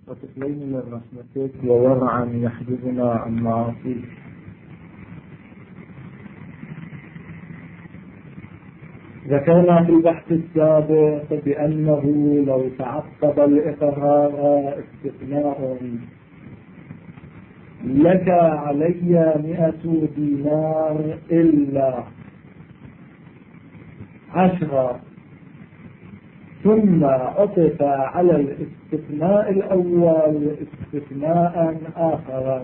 وتقلين من رحمتك وورعا يحجبنا عن معاصيك. ذكرنا في البحث السابق بأنه لو تعقب الإقرار استثناء لك علي 100 دينار إلا 10 ثم عطف على الاستثناء الأول استثناء آخر،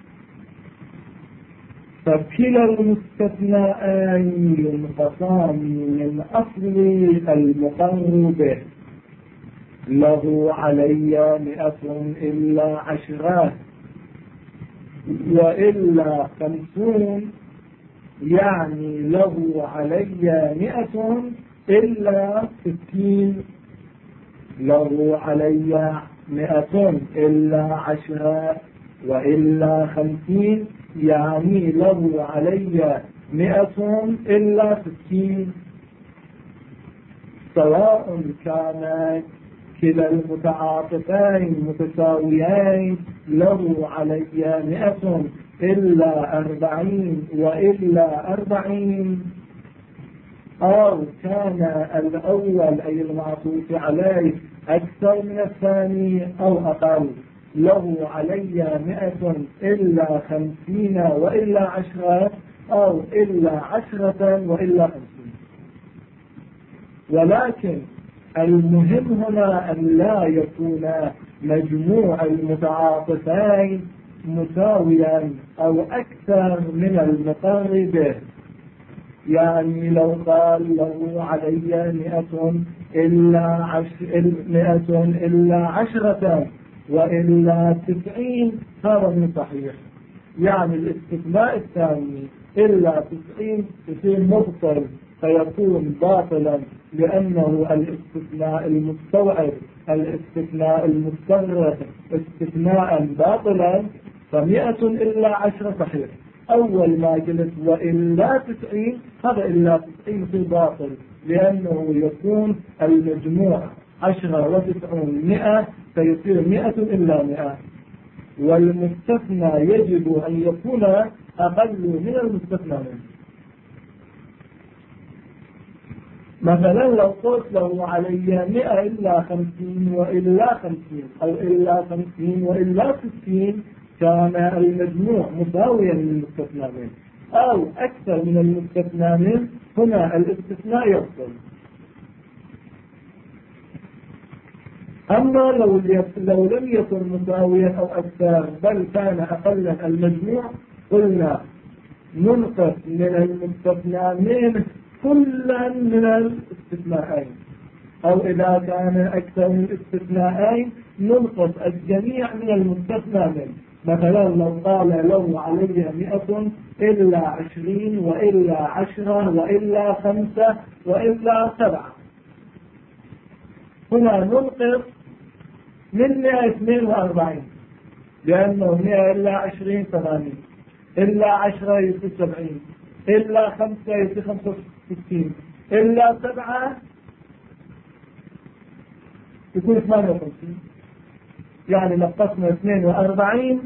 فكلا المستثناءين ينقصان من أصل المقر به. له علي 100 إلا 10 وإلا 50، يعني له علي 100 إلا 60. له علي 100 إلا 10 وإلا 50، يعني له علي 100 إلا 60. سواء كان كلا المتعاطفين متساويين، له علي 100 إلا 40 وإلا 40، أو كان الأول أي المعطوف عليه أكثر من الثاني أو أقل، له علي 100 إلا 50 وإلا 10، أو إلا 10 وإلا 50. ولكن المهم هنا أن لا يكون مجموع المتعاطفين مساويا أو أكثر من المقر به. يعني لو قال له علي 100 إلا 10 وإلا 90، هذا من صحيح. يعني الاستثناء الثاني إلا 90 يصير مبطل فيكون باطلا، لأنه الاستثناء المستوعب الاستثناء المستغرق استثناء باطلا، ف100 إلا 10 صحيح. أول ما قلت وإلا 90، هذا إلا 90 في باطل، لأنه يكون المجموع 10 و90 100، فيصير 100 إلا 100. والمستثنى يجب أن يكون أقل من المستثنى منه. مثلا لو قلت له علي 100 إلا 50 وإلا 50، أو إلا 50 وإلا 60، كان المجموع مساويا للمستثنى منه أو أكثر من المستثنى منه، هنا الاستثناء يفصل. أما لو لم يكن مساويا أو أكثر بل كان أقل المجموع، قلنا ننقص من المستثنى منه كلا من الاستثناءين، أو إذا كان أكثر من الاستثناءين ننقص الجميع من المستثنى منه. مثلا لو قال له علي 100 إلا 20 وإلا 10 وإلا 5 وإلا 7، هنا ننقص من 142، لأنه 100 إلا 20 80، إلا 10 يصير 70، إلا 5 يصير 65، إلا 7 يكون 58، يعني نقصنا 42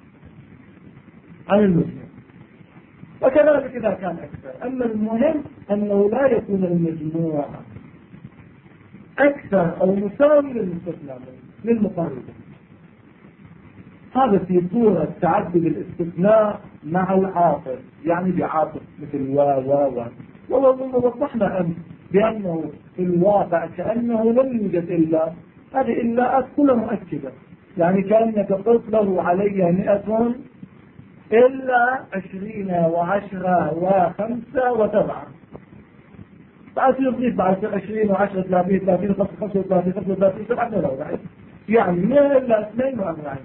عن المجموع. وكذلك إذا كان أكثر. أما المهم أنه لا يكون المجموع أكثر أو مساوي للمستثنى للمقارنة. هذا في صورة تعدد الاستثناء مع العاطف، يعني بعاطف مثل ووضحنا أمس بأنه في الواقع كأنه لم يوجد إلا هذه إلا كلها مؤكدة. يعني كأنك قلت له علي 100 إلا 20 و10 و5 و7، بعد يضيف بعد 20 و10 30 30 35 35 37، يعني 100 إلا 42.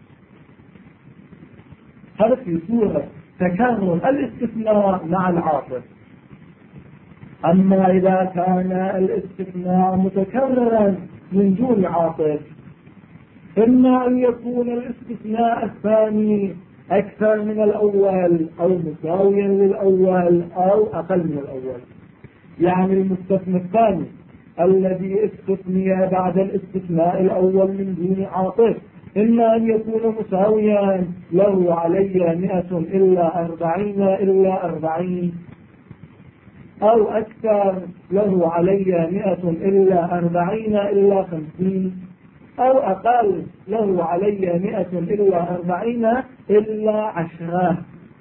هذا في صورة تكرر الاستثناء مع العاطف. أما إذا كان الاستثناء متكررا من دون عاطف، إما أن يكون الاستثناء الثاني أكثر من الأول أو مساويا للأول أو أقل من الأول. يعني المستثنى الثاني الذي استثني بعد الاستثناء الأول من دون عاطف إما أن يكون مساويا له علي 100 إلا 40 إلا 40، أو أكثر له علي 100 إلا 40 إلا 50، أو أقل له علي 100 إلا 40 إلا 10.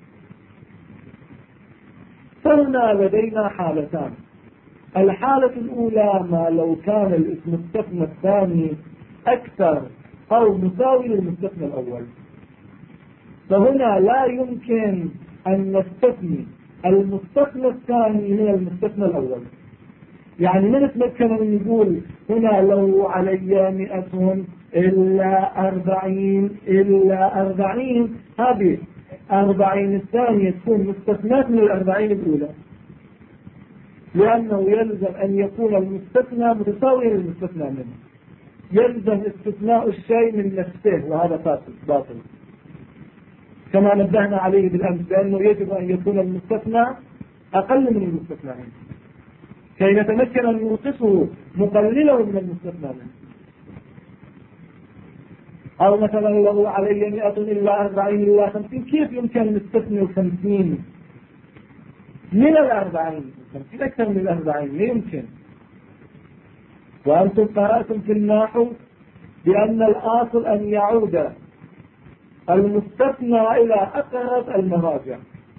فهنا لدينا حالتان. الحالة الأولى ما لو كان المستثنى الثاني أكثر أو مساوي للمستثنى الأول، فهنا لا يمكن أن نستثني المستثنى الثاني من المستثنى الأول. يعني ما نتمكن من نقول هنا لو علي 100 إلا 40 إلا 40، هذه 40 الثانية تكون مستثنات من 40 الأولى، لأنه يلزم أن يكون المستثنى متساويا للمستثنى منه. يلزم استثناء الشيء من نفسه، وهذا فاسد باطل، كما نبهنا عليه بالأمس، لأنه يجب أن يكون المستثنى أقل من المستثنى منه كي نتمكن أن ننقصه مقلله من المستثنى منه. أو مثلا له علي 100 إلا 40 إلا 50، كيف يمكن نستثني 50 من 40؟ 50 أكثر من 40 لا يمكن. وأنتم قرأتم في النحو بأن الأصل أن يعود المستثنى إلى أقرب المراجع،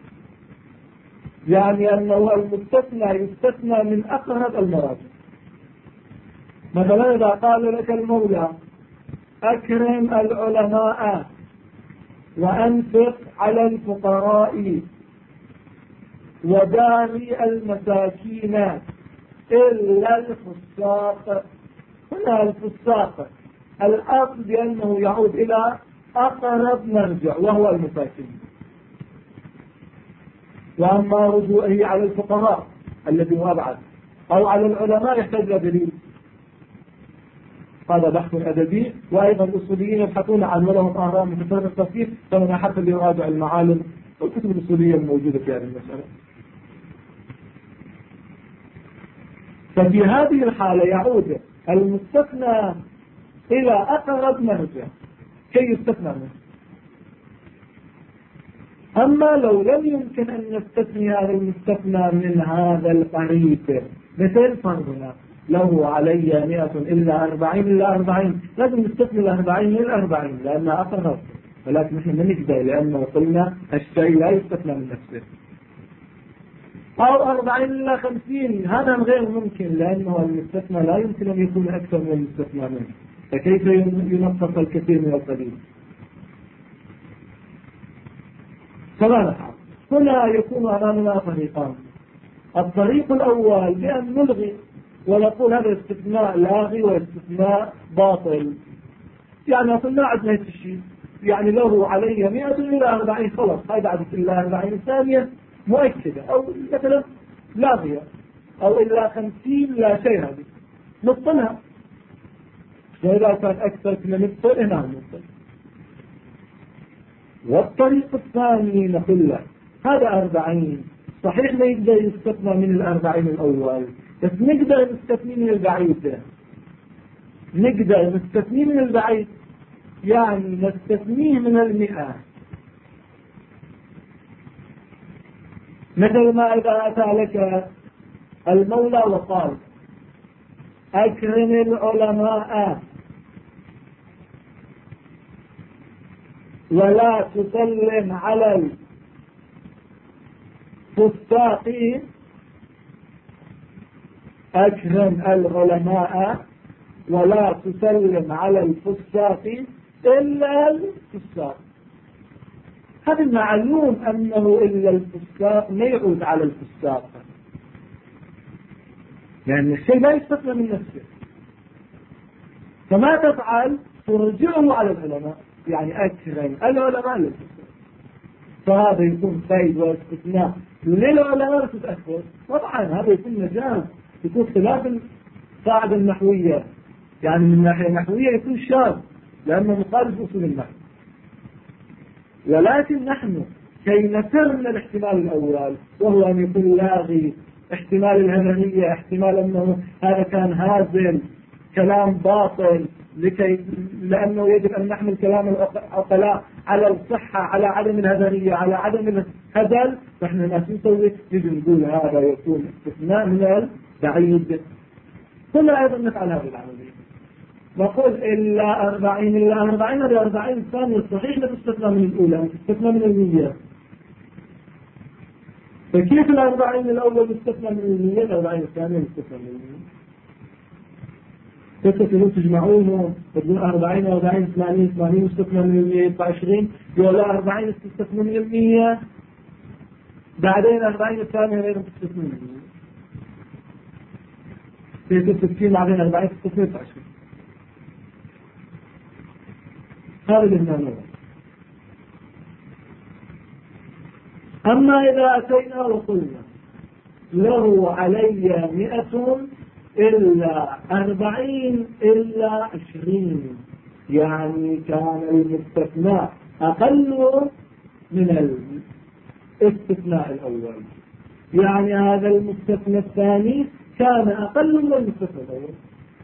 يعني أنه المستثنى يستثنى من أقرب المراجع. مثلا إذا قال لك المولى أكرم العلماء وأنفق على الفقراء وداري المساكين إلا الفساق، هنا الفساق الأصل بأنه يعود إلى أقرب مرجع وهو المساكين. وأما رجوعه على الفقراء الذي هو أبعد أو على العلماء يحتاج إلى دليل. هذا بحث أدبي، وأيضا الأصوليين يبحثون عن ولهم آراء متفرقة التصنيف، فمن حتى يراجع المعالم والكتب الأصولية الموجودة في هذه المسألة. ففي هذه الحالة يعود المستثنى إلى أقرب مرجع كي يستثنى منه. أما لو لم يمكن أن نستثني هذا المستثنى من هذا القريب، مثل فرضنا له علي 100 إلا 40 إلا 40، لازم نستثني 40 من 40 لأنها أقرب، ولكن نحن ما نقدر لأنه قلنا الشيء لا يستثنى من نفسه. أو 40 إلا 50، هذا غير ممكن لأنه المستثنى لا يمكن أن يكون أكثر من المستثنى منه، فكيف ينقص الكثير من القليل؟ فما نفعل؟ هنا يكون أمامنا طريقان. الطريق الأول بأن نلغي ونقول هذا استثناء لاغي واستثناء باطل، يعني أصلنا عندنا الشيء، يعني له علي 100 إلى 40 خلاص، هاي بعد إلا 40 ثانية مؤكدة، أو مثلا لاغية، أو إلا 50 لا شيء، هذه نبطلها. وإذا كان أكثر كنا نبطل هنا نبطل. والطريق الثاني نقول له هذا 40 صحيح ما يقدر يستثنى من 40 الأول، بس نقدر نستثني من البعيد، نقدر نستثني من البعيد، يعني نستثنيه من 100. مثل ما إذا أتى لك المولى وقال أكرم العلماء ولا تسلم على الفساق، أكرم العلماء ولا تسلم على الفساق إلا الفساق. هذا معلوم أنه إلا الفساق ما يعود على الفساق، يعني الشيء لا يستثنى من نفسه، فما تفعل ترجعه على العلماء، يعني أكرم العلماء للفساق. فهذا يكون قيد واستثناء للعلماء تتأثر، طبعا هذا يكون مجاز، يكون خلاف القاعدة النحوية، يعني من الناحية النحوية يكون شاذ لأنه مخالف أصول النحو. ولكن نحن كي نفر من الاحتمال الأول وهو أن يكون لاغي، احتمال الهمنية، احتمال أنه هذا كان هازل كلام باطل لأنه يجب أن نحمل كلام العقلاء على الصحة، على عدم الهذرية، على عدم الهزل. نحن ما نسوي نجي نقول هذا يكون استثناء من البعيد. كنا أيضا نفعل هذه العملية، نقول إلا 40 إلا 40 هذه 40 الثانية الصحيح لا تستثنى من الأولى، تستثنى من المية. فكيف 40 الأول مستثنى من المية، 40 الثانية مستثنى من المية؟ تستثنوا تجمعونه تقول 40 40 80 80 مستثنى من المية يبقى 20، ولا 40 تستثنى من المية بعدين 40 الثانية غير تستثنى من المية. في 60 بعدين 40 تستثنى من 20. هذا اللي هنا. أما إذا أتينا وقلنا له علي 100 إلا 40 إلا 20، يعني كان المستثناء أقل من الاستثناء الأول، يعني هذا المستثنى الثاني كان أقل من المستثنى الأول.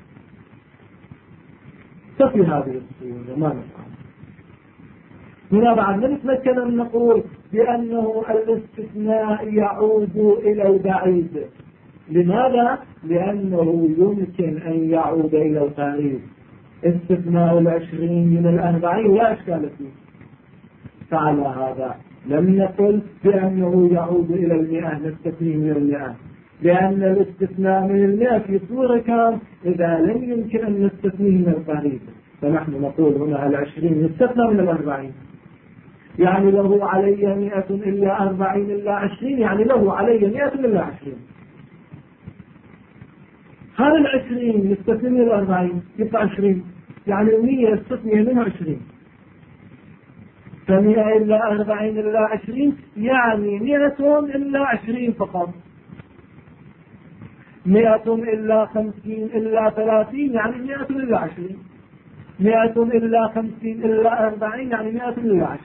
ففي هذه الصورة ما نفعل. هنا بعد نتمكن أن نقول بأنه الاستثناء يعود إلى البعيد. لماذا؟ لأنه يمكن أن يعود إلى القريب. استثناء 20 من 40 لا إشكال فيه، فعلى هذا لم نقل بأنه يعود إلى 100 نستثنيه من 100، لأن الاستثناء من 100 في صورة كان إذا لم يمكن أن نستثنيه من القريب، فنحن نقول هنا 20 نستثنى من 40، يعني له علي 100 إلا 40 إلا 20، يعني له علي 100 إلا 20. هذا 20 يستثني من 40 يبقى 20، يعني 100 يستثني منها 20. ف100 إلا 40 إلا 20 يعني 100 إلا 20 فقط. 100 إلا 50 إلا 30 يعني 100 إلا 20. 100 إلا 50 إلا 40 يعني 100 إلا 10.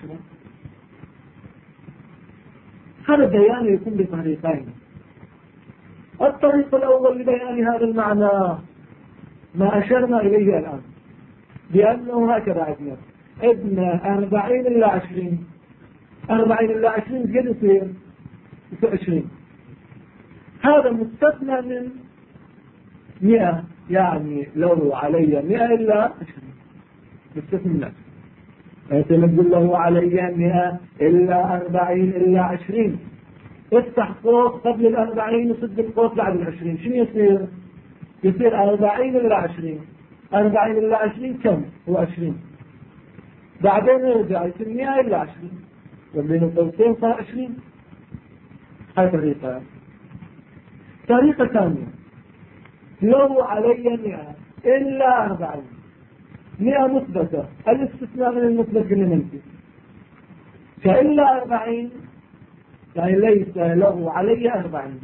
هذا البيان يكون بطريقين. الطريق الأول لبيان هذا المعنى ما أشرنا إليه الآن، بأنه هكذا عندنا ابن 40 إلا 20، 40 إلا 20 قد يصير 20. هذا مستثنى من 100، يعني له علي 100 إلا 20 مستثنى من 20. نقول له علي 100 إلا 40 إلا 20، افتح قوس قبل 40 وسد القوس بعد 20، شنو يصير؟ يصير 40 إلا 20. 40 إلا 20 كم؟ هو 20. بعدين يرجع يصير 100 إلا 20 وبين القوسين صار 20. هاي طريقة. طريقة ثانية لو علي 100 إلا 40، 100 مثبتة، الاستثناء من المثبت قلنا منفي، فإلا 40 يعني ليس له علي 40.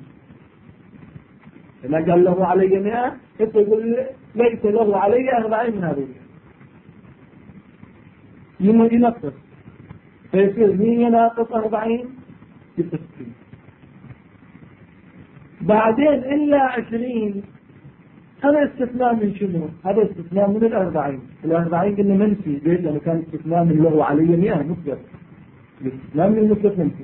لما قال له علي 100 يقول ليس له علي 40 من هذه، ينقص فيصير 100 ناقص 40 60. بعدين إلا 20 هذا استثناء من شنو؟ هذا استثناء من 40. 40 قلنا منفي، ليش؟ لأنه كان استثناء من له علي 100 مثبت، الاستثناء من المثبت منفي.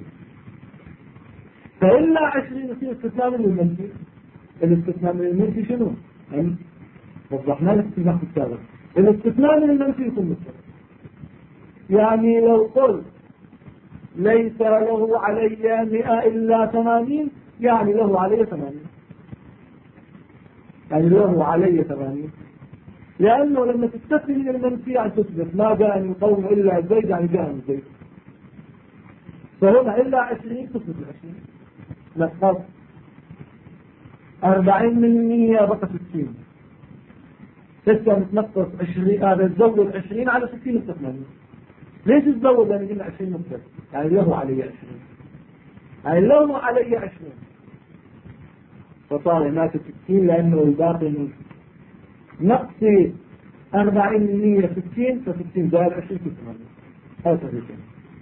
فإلا 20 يصير استثناء من المنفي. الاستثناء من المنفي شنو؟ وضحنا لك في النحو السابق. الاستثناء من المنفي يكون مثبت، يعني لو قلت ليس له علي 100 إلا 80 يعني له علي 80، يعني له علي 80، لأنه لما تستثني من المنفي يعني تثبت ما جاء من قوم إلا زيد يعني جاء من زيد، فهنا إلا 20 تثبت 20 نقص 40 من 100 بقى 60. لسه متنقص 20، هذا تزود 20 على 60 استثناء. ليش تزود؟ لأن قلنا 20 مثبت، يعني له علي 20، يعني له علي 20 فصار هناك 60، لأنه الباقي من نقص 40 من 100 60، ف60 زائد 20 في 8. هذا تقريبا.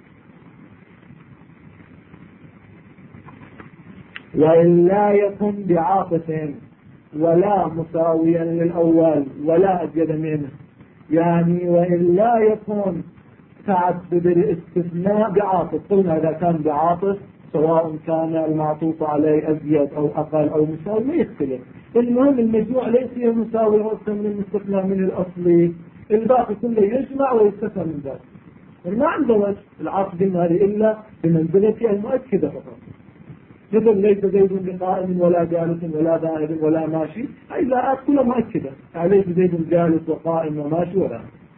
وإن لا يكن بعاطف ولا مساويا للأول ولا أزيد منه، يعني وإن لا يكون تعدد الاستثناء بعاطف. قلنا إذا كان بعاطف سواء كان المعطوف عليه أزيد أو أقل أو مساوي ما يختلف. المهم المجموع ليس مساوي أكثر من المستثنى من الأصلي، الباقي كله يجمع ويستثنى من ذلك. ما عنده وجه العاطف هذه إلا بمنزلة المؤكدة فقط. مثل ليس زيد بقائم ولا جالس ولا ذاهب ولا ماشي، هذه لا كلها مؤكدة. ليس زيد جالس وقائم وماشي ولا.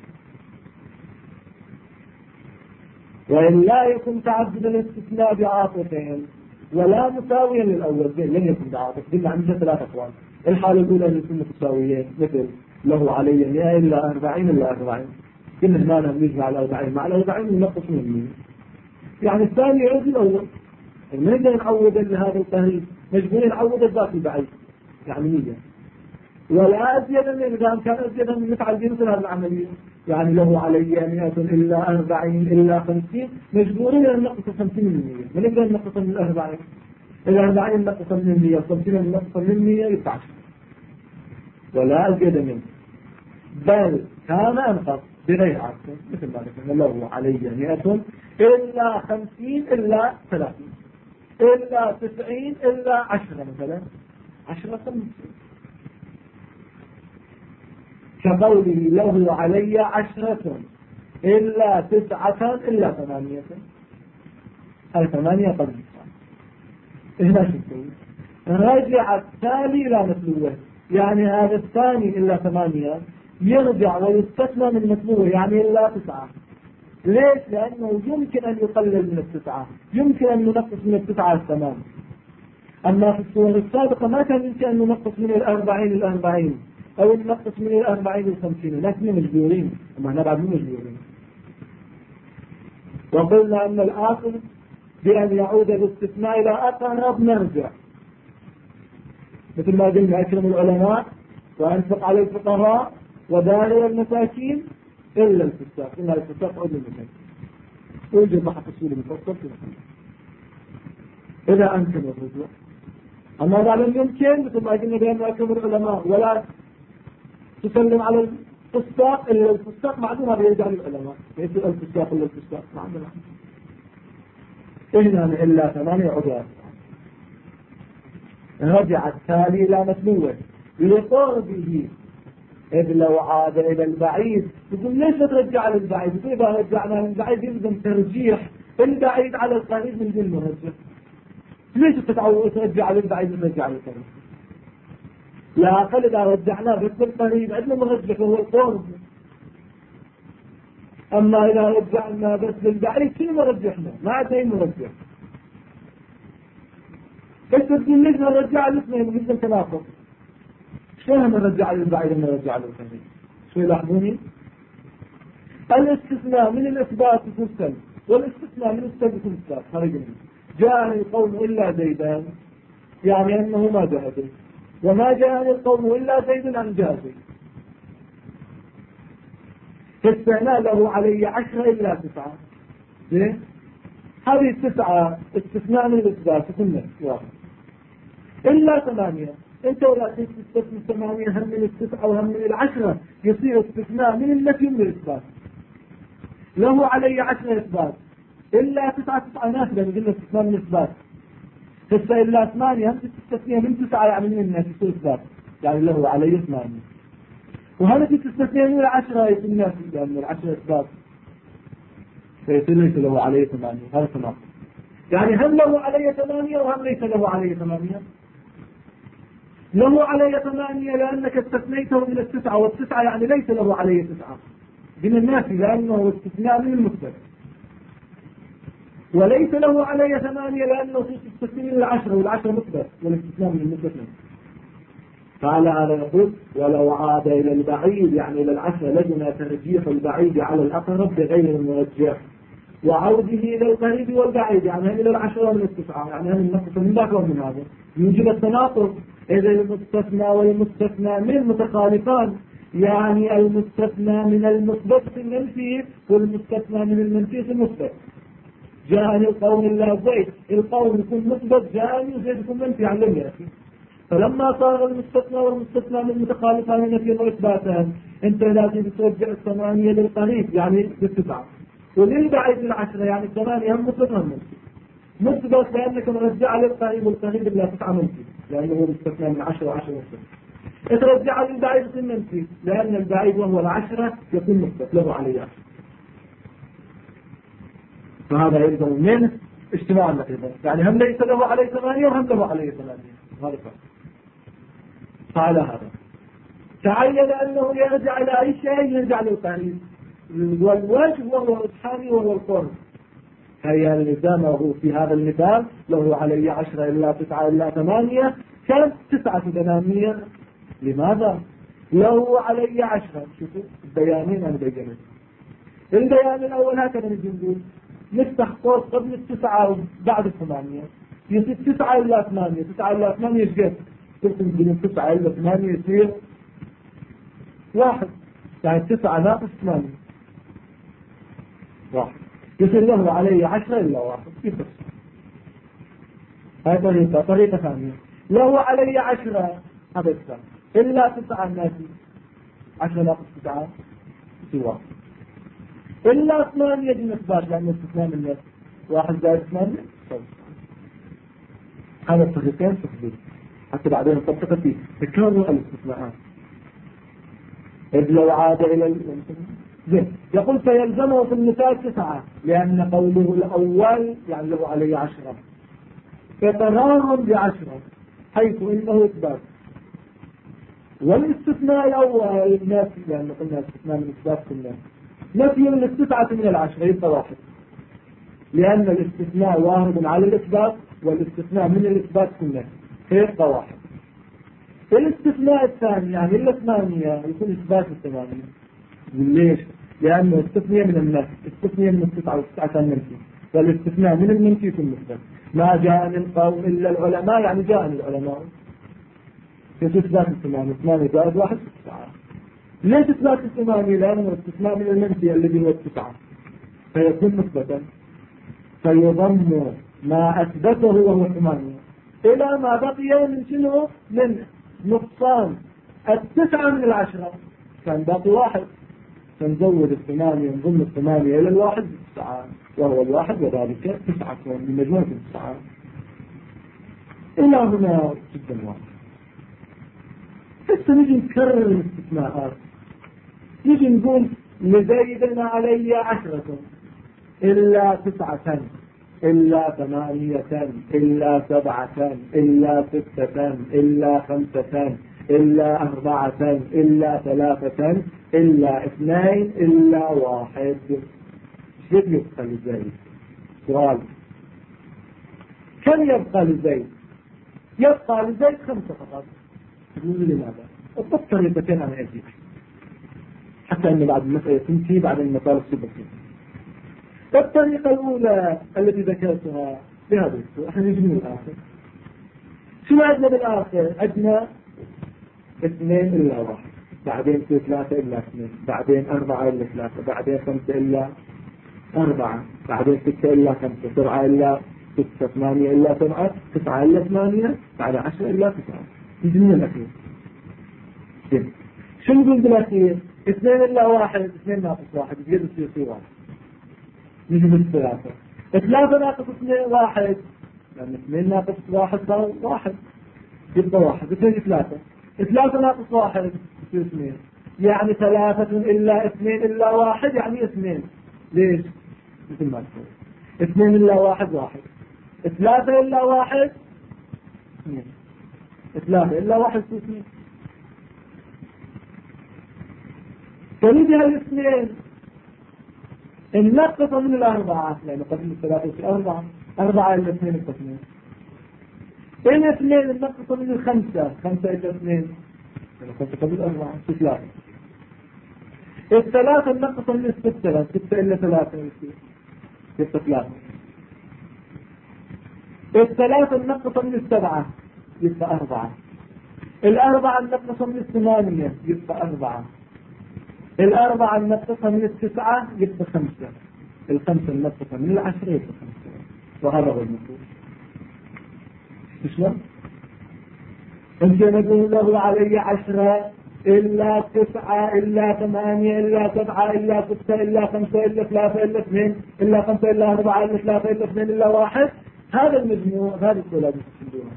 وإن لا يكن تعدد الاستثناء بعاطفين ولا مساويا للأول لن يكن بعاطف. قلنا عندنا 3 أقوال. الحالة الأولى أن يكون متساويين، مثل له علي 100 إلا 40 إلا 40. قلنا هنا نجمع 40 مع 40 ونقص من 100. يعني الثاني يعود الأول. ما نقدر نعوض هذا القهر، مجبورين نعوض الذات البعيد يعني 100. ولا أزيد من إذا كان أزيد من متعلقين مثل هذه العملية، يعني له علي 100 إلا 40 إلا 50، مجبورين أن نقص 50 من 100. ما نقدر نقص من 40. إذا 40 نقص من 100 50 نقص من 100 يبقى 10. ولا أزيد منه، بل كان أنقص بغير عكس. مثل ما قلنا له علي 100 إلا 50 إلا 30 إلا 90 إلا 10 مثلا 10 50. كقوله له علي 10 إلا 9 إلا 8. هذه 8 قد هنا شو رجع التالي إلى مطلوبه. يعني هذا الثاني إلا 8 يرجع ويستثنى من مطلوبه، يعني إلا 9. ليش؟ لأنه يمكن أن يقلل من 9، يمكن أن ننقص من 9 8. أما في الصور السابقة ما كان يمكن أن ننقص من 40 40 أو ننقص من 40 50، لكن مجبورين. وما نبعد من مجبورين. وقلنا أن الآخر بأن يعود بالاستثناء إلى أقرب مرجع، مثل ما قلنا أكرم العلماء وأنفق على الفقراء ودار المساكين إلا الفساق. إلا الفساق عود المساكين ويوجد بحث السوري مفصل. إذا أمكن الرجوع. أما إذا لم يمكن مثل ما قلنا بأن أكرم العلماء ولا تسلم على الفساق إلا الفساق، معلومة بيرجع للعلماء ليس الفساق إلا الفساق معلومة. إهنا إلا 8 عدوات. رجع التالي إلى متنوه لقربه، إذ لو عاد إلى البعيد يقول ليش ترجع للبعيد؟ يقول إذا رجعنا للبعيد يلزم ترجيح البعيد على القريب من المرجح. ليش ترجع للبعيد وترجع للقريب؟ لا أقل إذا رجعنا بس بالقريب عندنا مرجح وهو القرب. أما إذا رجعنا بس للبعيد شنو مرجحنا؟ ما عاد مرجح. بس تقول ليش نرجع الاثنين مثل تناقض؟ شلون نرجع للبعيد ونرجع للقريب؟ شو يلاحظوني؟ الاستثناء من الإثبات يكون سلب، والاستثناء من السلب يكون إثبات. خرجنا جاءني القوم إلا زيدان يعني أنه ما جاء زيد، وما جاءني القوم إلا زيد عن جاء زيد. فاستثناء له علي 10 إلا 9. زين؟ هذه 9 استثناء من الإثبات يكون نفس واحد. إلا 8 أنت ولا تستثني 8 هم من 9 وهم من 10 يصير استثناء من النفي من الإثبات. له علي 10 إثبات إلا 9 نافذة قلنا استثناء من الإثبات. فإلا إلا 8 هم تستثني من 9 يعني من النفي يصير إثبات، يعني له علي 8. وهذا تستثني من 10 يصير النفي يعني من 10 إثبات، فيصير ليس له علي 8. هذا تناقض. يعني هم له علي 8 وهم ليس له علي 8. له علي 8 لأنك استثنيته من 9، وال9 يعني ليس له علي 9 من الناس لأنه استثناء من المثبت. وليس له علي 8 لأنه استثناء من 10، وال10 مثبت والاستثناء من المثبت. فعلى هذا نقول ولو عاد إلى البعيد يعني إلى 10 لجنا ترجيح البعيد على الأقرب بغير المرجح، وعوده إلى القريب والبعيد يعني هم إلى 10 ومن 9 يعني هم النقص من ذاك ومن هذا. يوجد التناقض إذا المستثنى والمستثنى من متخالفان، يعني المستثنى من المثبت في المنفي والمستثنى من المنفي في المثبت. جاءني القوم إلا زيد، القوم يكون مثبت جاءني وزيد يكون منفي علم يا أخي. فلما صار المستثنى والمستثنى من متخالفان نفيا وإثباتا انت لازم ترجع الثمانية للقريب يعني بالتسعة، وللبعيد العشرة يعني الثمانية هم مطلقهم نص بس لأنك مرجع للقريب، والقريب إلا 9 منفي لأنه هو مستثنى من 10 و10 نصف. ترجع للبعيد يكون منفي لأن البعيد وهو 10 يكون مثبت له عليه 10. فهذا يلزم منه اجتماع النقيضين، يعني هم ليس له عليه 8 وهم له عليه 8. هذا فرق. فعلى هذا تعين أنه يرجع إلى أي شيء يرجع للقريب، والوجه وهو الثاني وهو القرب. هي لزمه في هذا المثال له علي 10 إلا 9 إلا 8 كانت 9 دنانير. لماذا؟ له علي 10. شوفوا البيانين أنا بيجمع البيان الأول هكذا نقول نفتح قوس قبل 9 وبعد 8 يصير 9 إلا 8. 9 إلا 8 ايش قد؟ تقسم بين 9 إلا 8 يصير 1، يعني 9 ناقص 8 1، يصير له علي 10 إلا 1 يفرق. هذه طريقة ثانية. له علي 10 هذا الثاني إلا 9 ناقص 10 ناقص 9 يصير 1 إلا 8 يجي مثبات لأنه استثناء من الناس 1 زائد 8 هذا الطريقين تثبيت حتى بعدين نطبق فيه تكرر الاستثناءات. إذ لو عاد إلى زين يقول فيلزمه في المثال 9 لأن قوله الأول يعني له عليه 10 فتراهم ب10 حيث إنه إثبات، والاستثناء الأول نفي لأن قلنا الاستثناء من إثبات كله نفي من 9 من 10 يبقى 1 لأن الاستثناء واحد على الإثبات والاستثناء من الإثبات كله فيبقى 1. الاستثناء الثاني يعني إلا 8 يكون إثبات 8. ليش؟ لأنه استثنية من النفي، استثنية من 9 و9 كان منفي، والاستثناء من المنفي يكون مثبت. ما جاءني القوم إلا العلماء يعني جاءني العلماء في إثبات 8 زائد 1 9. ليش إثبات 8؟ لأنه الاستثناء من المنفي الذي هو 9 فيكون مثبتا، فيضم ما أثبته وهو 8 إلى ما بقي من شنو؟ من نقصان 9 من 10 كان باقي 1 فنزود 8 نضم 8 إلى 1 9 وهو 1 وذلك 9 من مجموعة 9 إلى هنا جدا واضح. هسه نجي نكرر الاستثناءات، نجي نقول لزيد علي 10 إلا 9 إلا 8 إلا 7 إلا 6 إلا 5 إلا 4 إلا 3 إلا 2 إلا 1. شو يبقى لزيد؟ سؤال كم يبقى لزيد؟ يبقى لزيد 5 فقط. تقول لماذا؟ الطريقتين أنا أجيب حتى أن بعد المسألة تنتهي بعد المطالب سبقين. الطريقة الأولى التي ذكرتها بهذا السؤال احنا نجي من الآخر. شو عندنا بالآخر؟ عندنا 2 إلا 1 بعدين 3 إلا 2 بعدين 4 إلا 3 بعدين 5 إلا 4 بعدين 6 إلا 5 7 إلا 6 8 إلا 7 9 إلا 8 بعد 10 إلا 9 نجي من الأخير. شو نقول بالأخير؟ 2 إلا 1 2 ناقص 1 يصير 1 نجي بالثلاثة 3 ناقص 2 1 لأن 2 ناقص 1 صار 1 يبقى 1 2 3 3 ناقص 1 يصير 2 يعني 3 إلا 2 إلا 1 يعني 2. ليش؟ مثل ما تقول 2 إلا 1 1 3 إلا 1 2 3 إلا 1 2 فنجي هالاثنين النقص من 4 لأنه قبل 3 في 4 إلا 2 يبقى 2 الاثنين النقص من 5 إلا 2 لأنه 5 قبل 4 في 3 الثلاثة النقص من 6 إلا 3 يبقى 3 الثلاثة النقص من 7 يبقى 4 الأربعة النقص من 8 يبقى 4 الأربعة النقصة من 9 يبقى 5 الخمسة النقصة من 10 يبقى 5 وهذا هو المطلوب. شلون؟ انت نقول له علي 10 إلا 9 إلا 8 إلا 7 إلا 6 إلا 5 إلا 3 إلا 2 إلا 5 إلا 4 إلا 3 إلا 2 إلا 1. هذا المجموع هذا السؤال لازم تحلوه.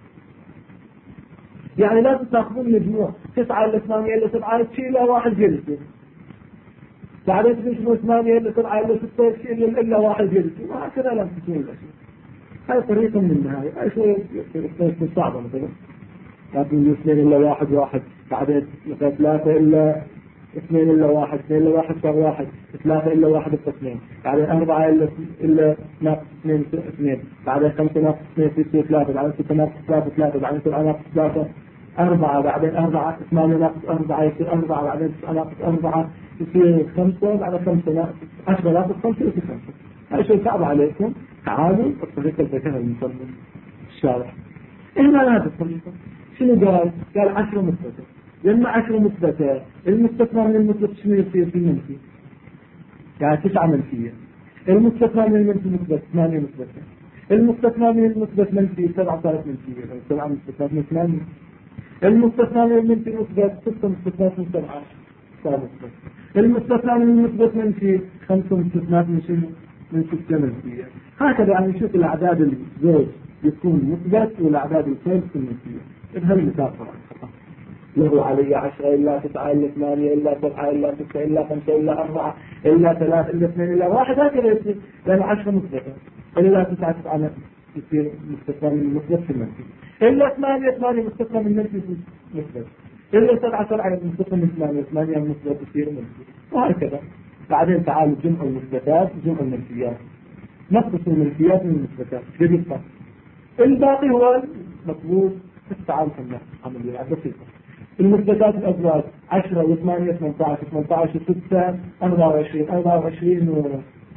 يعني لازم تاخذون مجموع 9 إلا 8 إلا 7 تشيل إلا 1 جلسة، بعدين تجمعوا 8 إلا 7 إلا 6 تشيل إلا 1 جلسة، وهكذا لازم تكون الأشياء. هاي طريقة من النهاية. هاي شوية صعبة مثلا، لكن 2 إلا 1 1، بعدين مثلا 3 إلا 2 إلا 1 2 إلا 1 صار 1، 3 إلا 1 صار 2، بعدين 4 إلا ناقص 2 2، بعدين 5 ناقص 2 6 3، بعدين 6 ناقص 3 3، بعدين 7 ناقص 3 4، بعدين 4 8 ناقص 4 يصير 4، بعدين 9 ناقص 4 يصير 5، بعدين 5 ناقص 10 ناقص 5 يصير 5. هذا شيء صعب عليكم، تعالوا الطريقة اللي ذكرها المصنف الشارح. هنا هذه الطريقة شنو قال؟ قال 10 مثبتة. لما 10 مثبتة المستثنى من المثبت شنو يصير في المنفي؟ يعني 9 منفية. المستثنى من المنفي مثبت 8 مثبتة. المستثنى من المثبت منفي 7 صارت منفية، 7 مثبتات من 8. المستثنى من المنفي مثبت 6 مثبتات من 7 صار مثبت. المستثنى من المثبت منفي 5 مثبتات من شنو؟ من 6 منفية. هكذا يعني نشوف الأعداد الزوج يكون مثبت والأعداد الفعل تكون منفية. بهالمثال طبعا له علي 10 إلا 9 إلا 8 إلا 7 إلا 6 إلا 5 إلا 4 إلا 3 إلا 2 إلا 1، هكذا يصير، لأن 10 مثبتة. إلا 9 9 يصير مستثنى من المثبت في المنفي. إلا 8 مستثنى من المنفي مثبت. إلا 7 مستثنى من 8 مثبت يصير منفي، وهكذا. بعدين تعالوا جمع المثبتات جمع المنفيات، نقص المنفيات من المثبتات بسيطة. الباقي هو مطلوب في التعامل مع عملية بسيطة. المثبتات الأزواج 10 و8 18 18 6 24 24 و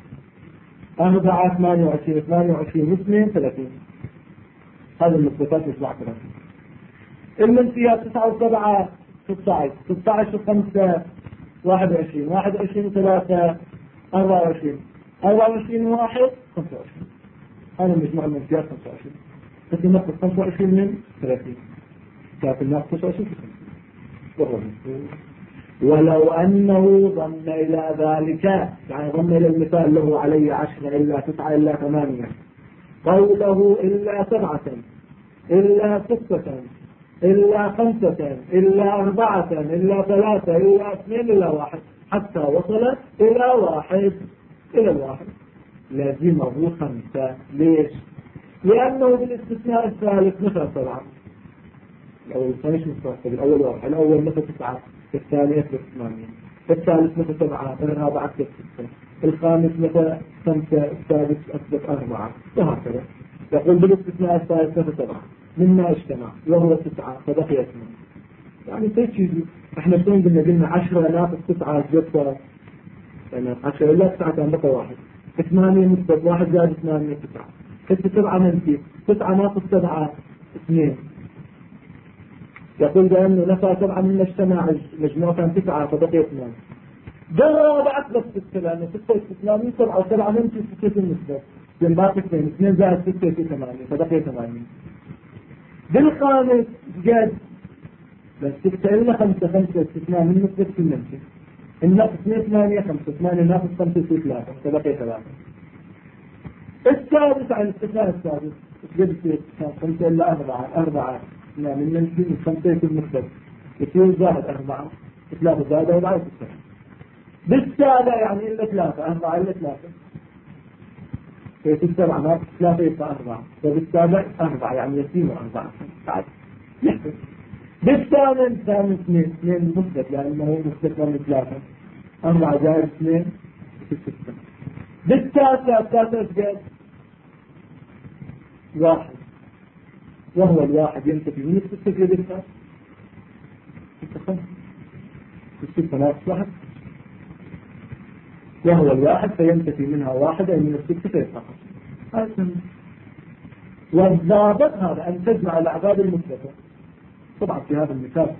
4 28 28 و2 30. هذه المثبتات يطلع 30. المنفيات 9 و7 16 16 و5 21 21 و3 24 24 و1 25. هذا مجموع المنفيات 25. بس نقص 25 من 30 كانت الناقص 25. ولو أنه ضم إلى ذلك، يعني ضم إلى المثال له علي 10 إلا 9 إلا 8، قوله إلا 7 إلا 6 إلا 5 إلا 4 إلا 3 إلا 2 إلا 1، حتى وصلت إلى 1 إلى 1 لازمه 5. ليش؟ لأنه بالاستثناء الثالث مثل 7. الأول ثاني شو مستوى؟ الأول 1، الأول مثل 9، الثاني مثل 8، الثالث مثل 7، الرابع مثل 6، الخامس مثل 5، السادس مثل 4، وهكذا. يقول بالاستثناء الثالث مثل 7 مما اجتمع وهو 9 فبقي 8. يعني تيجي احنا شلون قلنا 10 ناقص 9 جبت، يعني 10 إلا 9 كان بقى 1، 8 مثبت 1 زائد 8 9، 7 منفي 9 ناقص 7 2. يقول بأنه نفى 7 مما اجتمع مجموع كان 9 فبقي 8. ده بعد بس 6 لأنه 6 استثناء من 7 و7 منفي 6 مثبت، يعني باقي 2 زائد 6 في 8 فبقي 8. بالخامس جد بس 6 إلا 5 5 استثناء من مثبت في المنفي، الناقص 2 8 5 8 ناقص 5 في 3 فبقي 3. السادس عن الاستثناء السادس قد يصير 5 إلا 4 من المنفي من 5 في المثبت يصير زائد 4 3 زائد 4 6. بالسابع يعني إلا 3 4 إلا 3 في 7 ناقص 3 يبقى 4، فبالسابع 4 يعني يصير 4 بعد يحدث. بالثامن ثامن 2 مثبت لأنه هو مثبت من 3، 4 زائد 2 في 6. بالتاسع التاسع قد 1، وهو الواحد ينتفي من 6 في التاسع 6 ناقص 1 وهو الواحد فينتفي منها 1 أي من 6 فيتفقد. والضابط هذا أن تجمع الأعداد المثبتة. طبعا في هذا المثال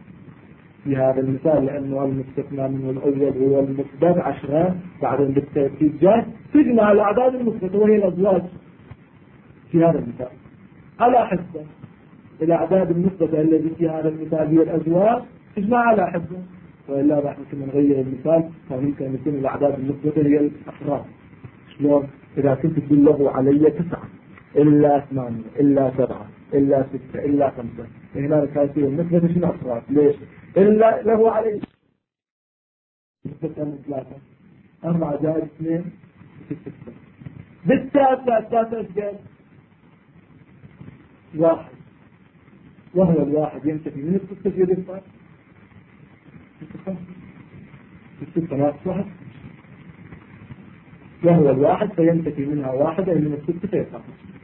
لأنه المستثنى منه الأول هو المثبت 10، بعدين بالترتيب جاء تجمع الأعداد المثبتة وهي الأزواج. في هذا المثال على حسب الأعداد المثبتة التي في هذا المثال هي الأزواج، تجمع على حده، وإلا راح ممكن نغير المثال، فممكن أن يكون الأعداد المثبتة هي الأفراد. شلون؟ إذا كنت تقول له علي 9 إلا 8 إلا 7 إلا 6 إلا 5، هنا الكاسية المثبتة شنو أفراد؟ ليش؟ إلا له علي مثبتة من 3 4 زائد 2 6. بالتاسع التاسع قال 1، وهو الواحد ينتفي من الستة في الإفراد. الستة ناقص 1، وهو الواحد فينتفي منها واحدة من الستة فيطلع.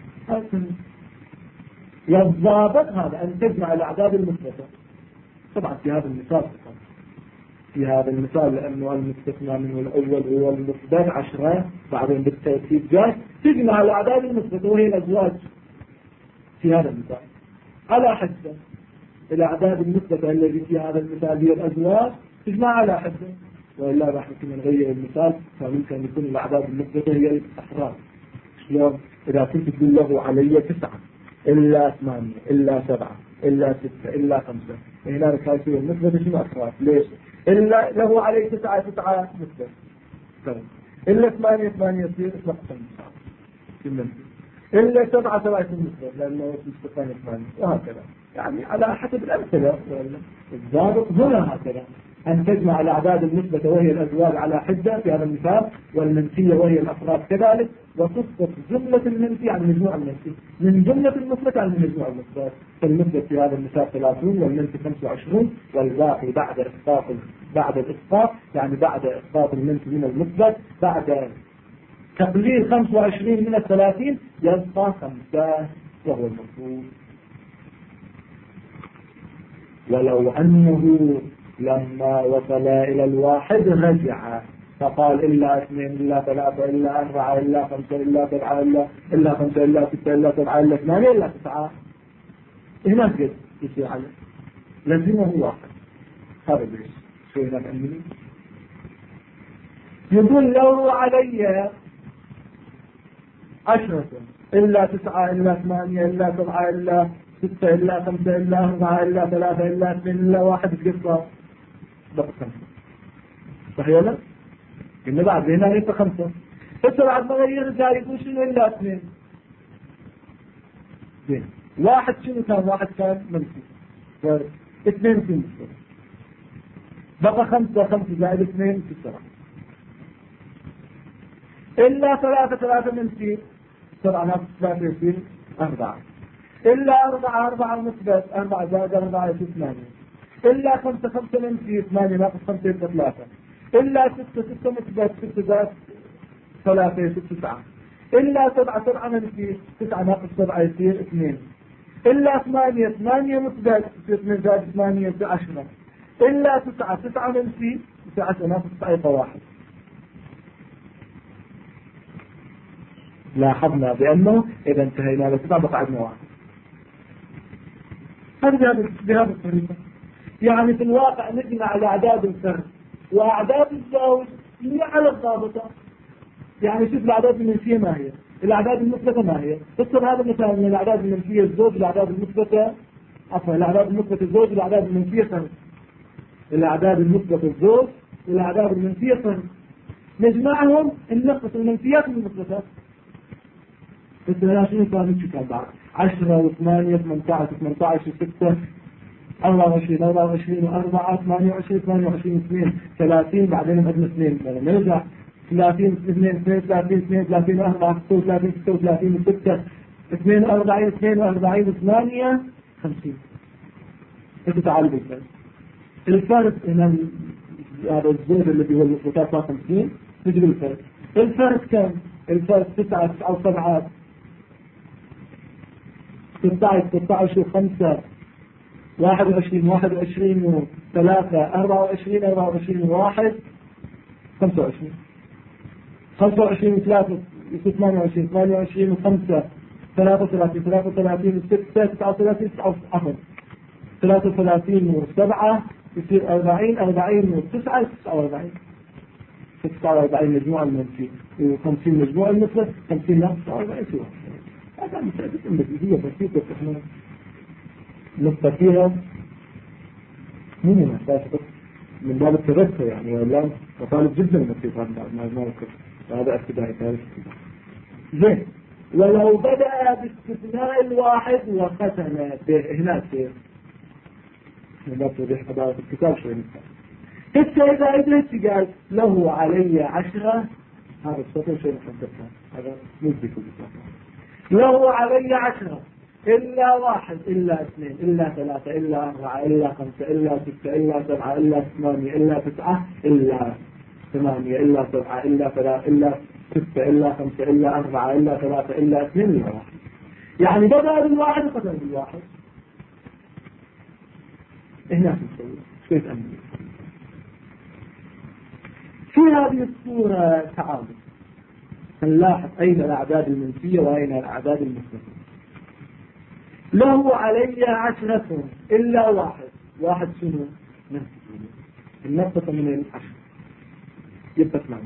والضابط هذا أن تجمع الأعداد المثبتة. طبعا في هذا المثال فقط، في هذا المثال لأنه المستثنى منه الأول هو المثبت 10، بعدين بالترتيب جاي تجمع الأعداد المثبتة وهي الأزواج. في هذا المثال على حسب الأعداد المثبتة التي في هذا المثال هي الأزواج تجمع على حسب، وإلا راح ممكن نغير المثال، فممكن يكون الأعداد المثبتة هي الأفراد. شلون؟ إذا كنت تقول له علي 9 إلا 8 إلا 7 إلا 6 إلا 5، هنا الكاسية المثبتة شنو أفراد؟ ليش؟ إلا له علي 9 مثبت، طيب إلا 8 يصير 12، إلا 7 يصير مثبت لأنه يستقبل 8، وهكذا. يعني على حسب الأمثلة. الضابط هنا هكذا أن تجمع الأعداد المثبتة وهي الأزواج على حدة في هذا المثال، والمنفية وهي الأفراد كذلك، وتسقط جملة المنفي عن مجموع المنفي من جملة المثبت عن مجموع المثبت. فالمثبت في هذا المثال 30 والمنفي 25، والباقي بعد الإسقاط يعني بعد إسقاط المنفي من المثبت، بعد تقليل 25 من 30 يبقى 5 وهو المفروض. ولو أنه لما وصل إلى الواحد رجع فقال إلا 2 إلا 3 إلا 4 إلا 5 إلا 7 إلا 5 إلا 6 إلا 7 إلا 8 إلا 9، هنا قد يصير عليه لازمه واحد. هذا ليش شو هنا فهمني؟ يقول له علي 10 إلا 9 إلا 8 إلا 7 إلا 6 إلا 5 إلا 4 إلا 3 إلا 2 إلا 1 قصة بقى 5. صحيح ولا؟ إنه بعد هنا يبقى 5. بس بعد ما يرجع يقول شنو إلا 2. زين. واحد شنو كان؟ واحد كان منفي. 2 في المثبت. بقى 5 زائد 2 في 7. إلا 3 منفي. 7 ناقص 3 يصير 4. إلا 4 مثبت. 4 زائد 4 يصير 8. إلا 5 منفي. 8 ناقص 5 يصير 3. إلا 6 مثبت. 6 زائد 3 يصير 9. إلا 7 منفي. 9 ناقص 7 يصير 2. إلا 8 مثبت. يصير 2 زائد 8 يصير 10. إلا 9 منفي. 9 ناقص 9 يبقى 1. لاحظنا بأنه إذا انتهينا ل9 بقى عندنا 1. هذا بهذه الطريقة. يعني في الواقع نجمع على أعداد الفرد وأعداد الزوج هي على الضابطة. يعني شوف الأعداد المنفية ما هي، الأعداد المثبتة ما هي. تصل هذا مثلا من الأعداد المنفية الزوج، الأعداد المثبتة الأعداد المثبتة الزوج، الأعداد المنفية فرد. الأعداد المثبتة الزوج والأعداد المنفية فرد، نجمعهم ننقص المنفيات من المثبتات. شنو كان نشوف بعض 10 و8 18 18 و6 24 و4 28 2 30 بعدين عندنا 2 نرجع 30 2 32 32 4 36 36 6 42 8 50. انت تعال بالفرق. الفرق هنا هذا الزوج الذي هو المثبتات 50 نجيب الفرق. الفرق كم؟ الفرق 9 أو 7 16 و5 21 و3 24 و1 25 25 و3 يصير 28 28 و5 33 33 و6 39 33 و7 يصير 40 40 و9 49 49 مجموع المنفي و50 مجموع المثبت 50 ناقص 49 سوا. هذا مسألة إنجليزية بسيطة احنا نقطة فيها مين محتاج من باب التذكر يعني، ولا وطالب جدا من الصفات ما يذكر، هذا ابتدائي ثالث زين. ولو بدأ باستثناء الواحد وختم به هناك من باب توضيح قضايا في الكتاب شوي مثال. حتى إذا أدرت قال له علي 10، هذا السطر شيء محدثها، هذا مجدي في الكتاب. له علي 10 إلا 1 إلا 2 إلا 3 إلا 4 إلا 5 إلا 6 إلا 7 إلا 8 إلا 9 إلا 8 إلا 7 إلا 3 إلا 6 إلا 5 إلا 4 إلا 3 إلا 2 إلا 1. يعني بدأ بالواحد وقدم بالواحد. هنا نسوي شوية أمر في هذه الصورة تعارض. نلاحظ أين الأعداد المنفية وأين الأعداد المثبتة. له علي 10 إلا 1 شنو؟ النقطة من 10 يبقى 8.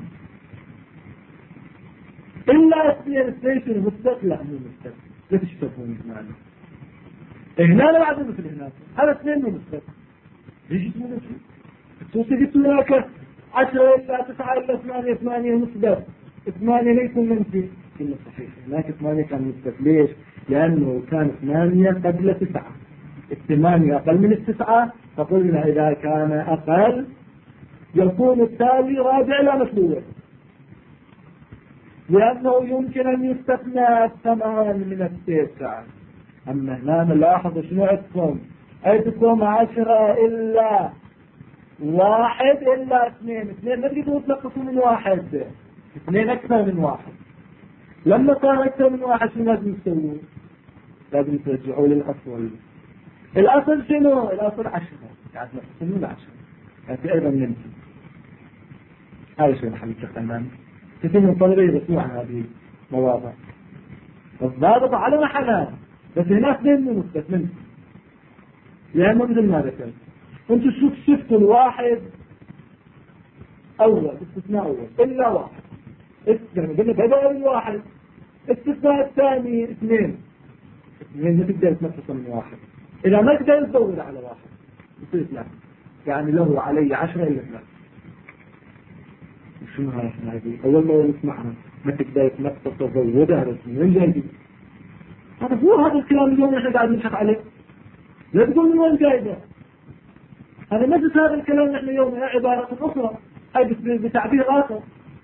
إلا 2 شنو مثبت؟ لا مو مثبت. لا تشتبهون معنا. هنا لا بعد مثل هناك، هذا 2 مو مثبت. ليش تقولون شو؟ قلت لك 10 إلا 9 إلا 8 مثبت. 8 ليس منفي. كلمة صحيح. هناك 8 كان مثبت. ليش؟ لأنه كان 8 قبل 9. 8 أقل من 9، فقلنا إذا كان أقل يكون التالي راجع إلى مطلوبه، لأنه يمكن أن يستثنى 8 من 9. أما هنا نلاحظ شنو عندكم؟ عندكم 10 إلا 1 إلا 2. 2 ما تقدروا تنقصوا من 1. 2 أكثر من 1. لما صار أكثر من 1 شنو لازم تسووا؟ لازم ترجعوا للأصل. الأصل شنو؟ الأصل 10. يعني نقسم من 10. يعني أيضا نمشي. هذا شيء محل الشيخ أمامي. كثير من الطلبة يسمعوا عن هذه المواضع. الضابط على محلها، بس هناك 2 مثبت منه. لأنه مثل ما ذكرت. أنتوا شفتوا الواحد أول، استثناء أول إلا 1. يعني قلنا بدأ الواحد. استثناء الثاني 2. 2 ما تقدر تنقص من 1. إذا ما تقدر تزود على 1 يصير 3. يعني له علي 10 إلا 3. شنو هذه؟ أول ما نسمعها ما تقدر تنقص وتزودها، بس من جاي؟ هذا هو هذا الكلام اليوم نحن قاعد نبحث عليه. لا تقول من وين جايبه. هذا نفس هذا الكلام نحن اليوم عبارة أخرى، أي بتعبير آخر.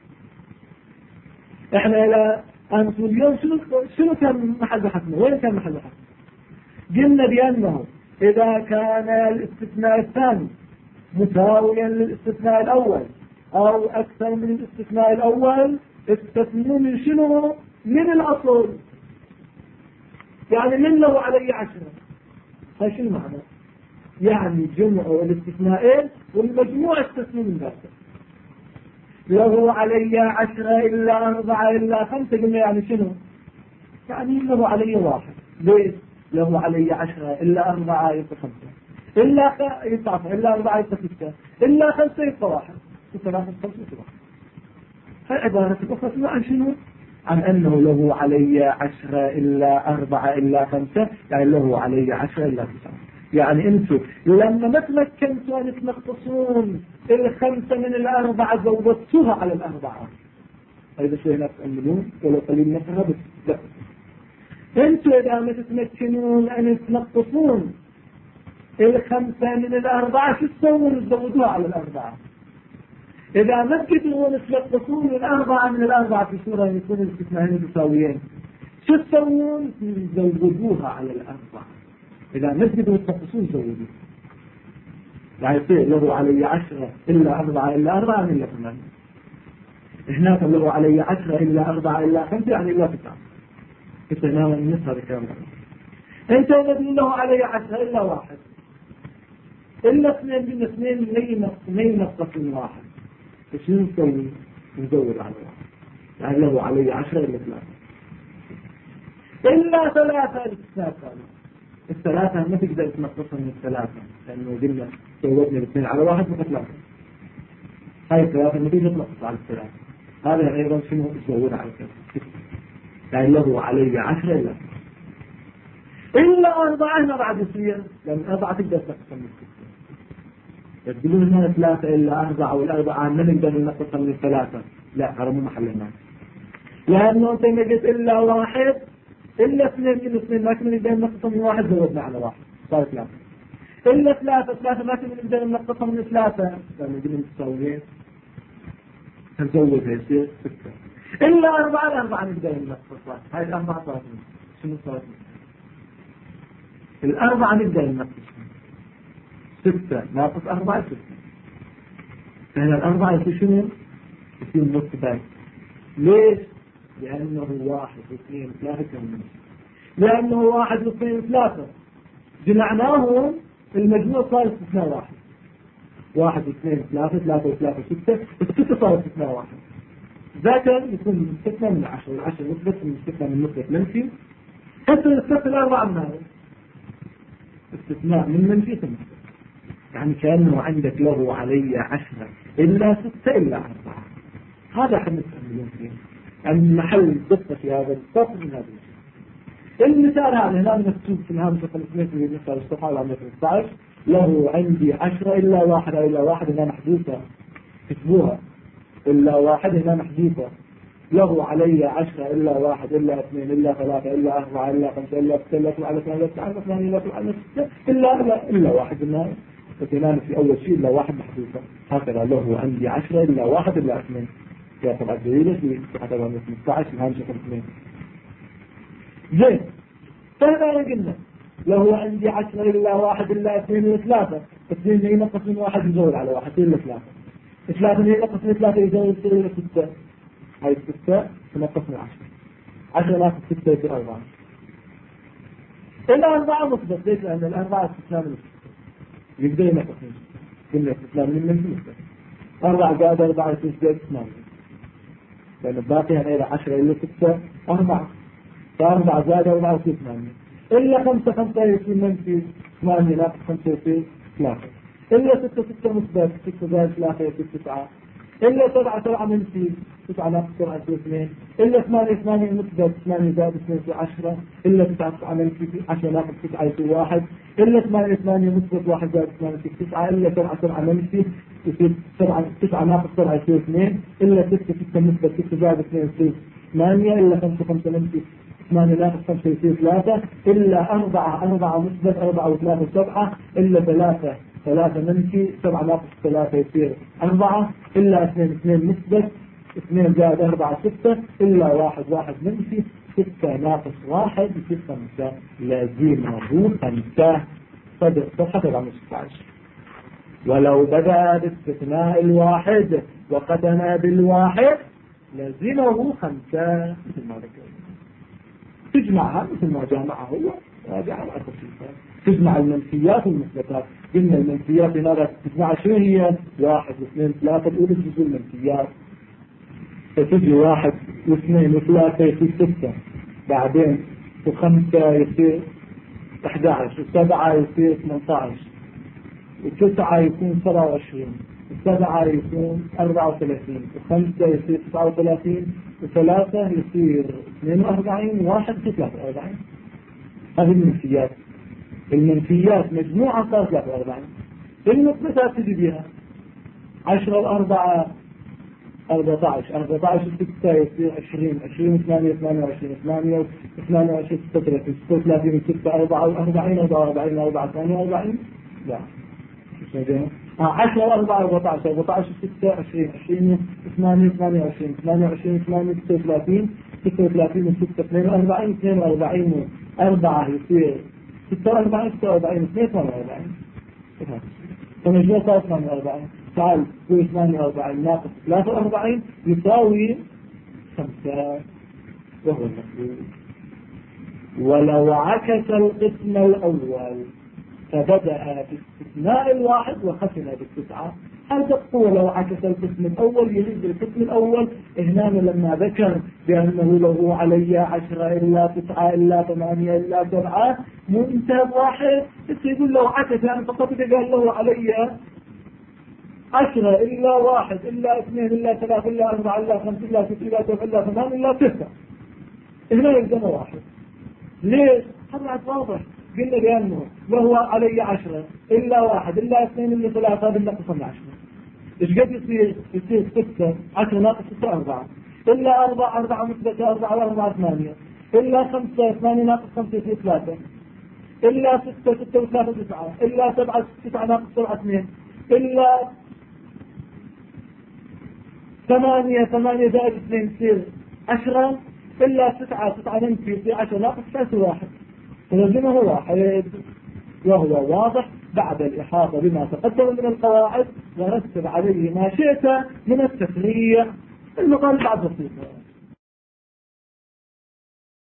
إحنا إلى أن اليوم شنو كان محل بحثنا؟ وين كان محل بحثنا؟ قلنا بأنه إذا كان الاستثناء الثاني مساويا للاستثناء الأول أو أكثر من الاستثناء الأول، استثنوا من شنو؟ من الأصل. يعني من له علي 10. هاي شنو معنى؟ يعني جمعوا الاستثناءين والمجموع استثنوا من ذلك. له علي 10 إلا 4 إلا 5، قلنا يعني شنو؟ يعني له علي 1. ليش؟ له علي 10 إلا 4 يبقى 5 إلا 4 يبقى 6 إلا 5 يبقى 1 3 5 7. فالعبارة الأخرى عن شنو؟ عن أنه له علي 10 إلا 4 إلا 5، يعني له علي 10 إلا 9. يعني أنتم لما ما تمكنتوا أن تنقصون 5 من 4 زودتوها على 4. هذا شيء لا تأملون ولا قليل نفسها، بس لا. أنتم إذا ما تتمكنون أن تنقصون 5 من 4 شو تسوون؟ تزودوها على 4. إذا ما تقدرون تنقصون 4 من 4 في صورة يكون الاستثناءين متساويين، شو تسوون؟ تزودوها على 4. إذا ما تقدروا تنقصون زودوها. يعني يصير له علي 10 إلا 4 إلا 4 إلا 8. هناك له علي 10 إلا 4 إلا 5 يعني إلا 9. هنا من هذا الكلام. أنت الذي له علي 10 إلا 1 إلا 2 من 2 لين نقص من 1. إيش نسوي؟ نزود على 1. يعني له علي 10 إلا 3 إلا 3 الاستثناء الثلاثة ما تقدر تنقصها من 3، لأنه قلنا زودنا 2 على 1 بقى 3. هاي 3 ما تقدر تنقص على 3. هذا أيضا شنو تزود على 3. يعني له علي 10 إلا 4 هنا بعد يصير، لأن 4 تقدر تنقصها من 6. تقولون هنا 3 إلا 4 والأربعة ما نقدر ننقصها من 3. لا هذا مو محل الناس، لأنه أنت ما قلت إلا 1 إلا 2 من 2 ما كنا نقدر ننقصها من 1 زودنا على 1 صار 3 إلا 3 ما كنا نقدر ننقصها من 3 لأنه قلنا متساويين نزودها يصير 6 إلا 4 الأربعة نقدر ننقصها. هاي الأربعة صارت شنو صارت؟ الأربعة نقدر ننقصها 6 ناقص 4 6. فهنا الأربعة يصير شنو؟ يصير نص باقي. ليش؟ لأنه 1 2 3 كم، لأنه 1 2 3 جمعناهم المجموع صار استثناء 1. 1 2 3 3 و3 6 الستة صار استثناء 1. ذاك يكون مستثنى من 10 والعشر مثبت مستثنى من مثبت منفي. حتى نستثنى الأربعة من هذا استثناء من منفي ثم يعني كأنه عندك له علي 10 إلا 6 إلا 4. هذا احنا نستعملون فيه يعني محل دقة في هذا السطر من هذا الشيء. المثال هذا هنا مكتوب في الهامش 500 في المثال الصفحة على 15 له عندي 10 إلا 1 إلا 1 هنا محدوثة كتبوها إلا 1 هنا محدوثة. له علي 10 إلا 1 إلا 2 إلا 3 إلا 4 إلا 5 إلا 6 إلا 7 إلا 8 إلا 9 إلا 8 إلا 9 إلا 1 هنا فتنام في أول شيء إلا 1 محدوثة. هكذا له عندي 10 إلا 1 إلا 2 يا طبعا الدليل في حتى 15 الهامش 500. زين فهذا قلنا له عندي 10 إلا 1 إلا 2 إلا 3. 2 ينقص من 1 يزود على 1 إلا 3. 3 ينقص من 3 يزود إلى 6. هاي 6 تنقص من 10. 10 ناقص 6 يصير 4. إلا 4 مثبت. ليش؟ لأن الأربعة استثناء من 6 يقدر ينقص من 6. قلنا استثناء من مثبت. 4 زائد 4 يصير 8. لأن الباقي غير 10 إلا 6 4. 4 زائد 4 يصير 8. إلا 5 5 يصير منفي 8 ناقص 5 يصير 3. إلا 6 6 مثبت 6 زائد 3 يصير 9. إلا 7 7 منفي 9 ناقص 7 يصير 2. إلا 8 8 مثبت 8 زائد 2 يصير 10. إلا 9 9 منفي 10 ناقص 9 يصير 1. إلا 8 8 مثبت 1 زائد 8 يصير 9. إلا 7 7 منفي يصير 7 9 ناقص 7 يصير 2. إلا 6 6 مثبت 6 زائد 2 يصير 8. إلا 5 5 منفي 8 ناقص 5 يصير 3. إلا 4 مثبت 4 و3 7. إلا 3 منفي 7 ناقص 3 يصير 4. إلا 2 مثبت 2 زائد 4 6. إلا 1 منفي 6 ناقص 1 يصير 5. لازمه 5. صدق صفحة 16. ولو بدأ باستثناء الواحد وقتنا بالواحد لازمه 5 مثل ما ذكرنا. تجمعها مثل ما جامعها هو راجع على تفصيلها. تجمع المنفيات والمثبتات. قلنا المنفيات هنا تجمع شو هي 1 و2 3 الأولى جزء المنفيات. فتجي 1 و2 و3 يصير 6. بعدين و5 يصير 11 و7 يصير 18 و9 يكون 27 و7 يكون 34 و5 يصير 39 و3 يصير 42 و1 يصير 43. هذه المنفيات. المنفيات مجموعة صار 43. المثبتات تجي بها 10 و4 14 14 6 يصير 20 20 8 28 8 28 36 36 6 44 44 4 48 لا 10 و4 14 14 6 20 20 8 28 28 8 36 36 6 42 42 4 يصير 46 46 42 فمجموع صار 48. تعال 48 ناقص 43 يساوي 5 وهو المطلوب. ولو عكس القسم الأول فبدأ باستثناء الواحد وختم بالتسعة. هذا هو لو عكس القسم الأول يريد القسم الأول. هنا لما ذكر بأنه له علي 10 إلا 9 إلا 8 إلا 7 منتهى واحد يقول له عكس يعني فقط إذا قال له علي 10 إلا 1 إلا 2 إلا 3 إلا 4 إلا 5 إلا 6 إلا 7 إلا 8 إلا 9 هنا يلزم واحد. ليش؟ هذا واضح قلنا لأنه وهو علي 10 إلا 1 إلا 2 إلا 3 إلا قسم 10. إيش قد يصير 6 10 ناقص 6 4 إلا 4 مثبتة 4 و4 8 إلا 5 8 ناقص 5 يصير 3 إلا 6 6 و3 9 إلا 7 9 ناقص 7 2 إلا 8 زائد 2 يصير 10 إلا 9 ننفي يصير 10 ناقص 9 1 فلزمه 1 وهو واضح بعد الإحاطة بما تقدم من القواعد ورتب عليه ما شئت من التفريع المقال بعد بسيطة.